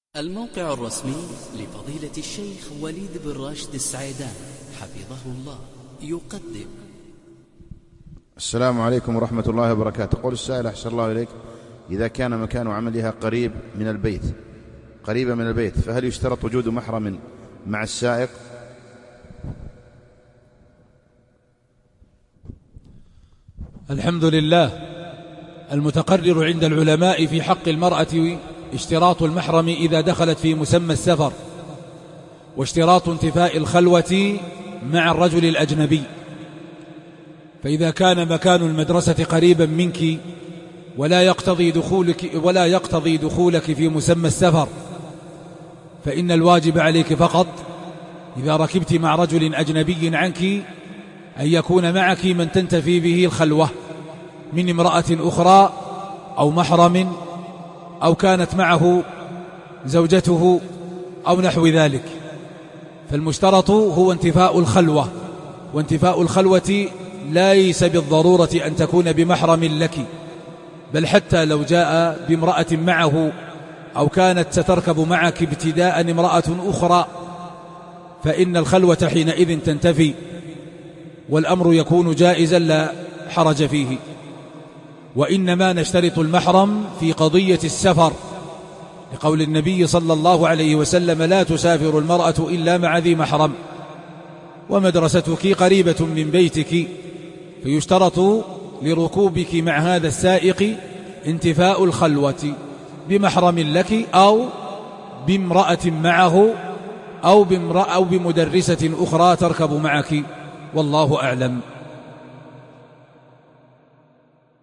الموقع الرسمي لفضيلة الشيخ وليد بن راشد السعيدان حفظه الله يقدم. السلام عليكم ورحمة الله وبركاته. قول السائل أحسن الله إليك: إذا كان مكان عملها قريبا من البيت فهل يشترط وجود محرم مع السائق؟ الحمد لله. المتقرر عند العلماء في حق المرأة اشتراط المحرم إذا دخلت في مسمى السفر، واشتراط انتفاء الخلوة مع الرجل الأجنبي. فإذا كان مكان المدرسة قريبا منك ولا يقتضي دخولك في مسمى السفر، فإن الواجب عليك فقط إذا ركبت مع رجل أجنبي عنك أن يكون معك من تنتفي به الخلوة من امرأة أخرى أو محرم، أو كانت معه زوجته أو نحو ذلك. فالمشترط هو انتفاء الخلوة، وانتفاء الخلوة ليس بالضرورة أن تكون بمحرم لك، بل حتى لو جاء بامرأة معه أو كانت ستركب معك ابتداء امرأة أخرى فإن الخلوة حينئذ تنتفي، والأمر يكون جائزا لا حرج فيه. وإنما نشترط المحرم في قضية السفر، لقول النبي صلى الله عليه وسلم: لا تسافر المرأة إلا مع ذي محرم. ومدرستك قريبة من بيتك، فيشترط لركوبك مع هذا السائق انتفاء الخلوة بمحرم لك أو بامرأة معه أو بمدرسة أخرى تركب معك، والله أعلم.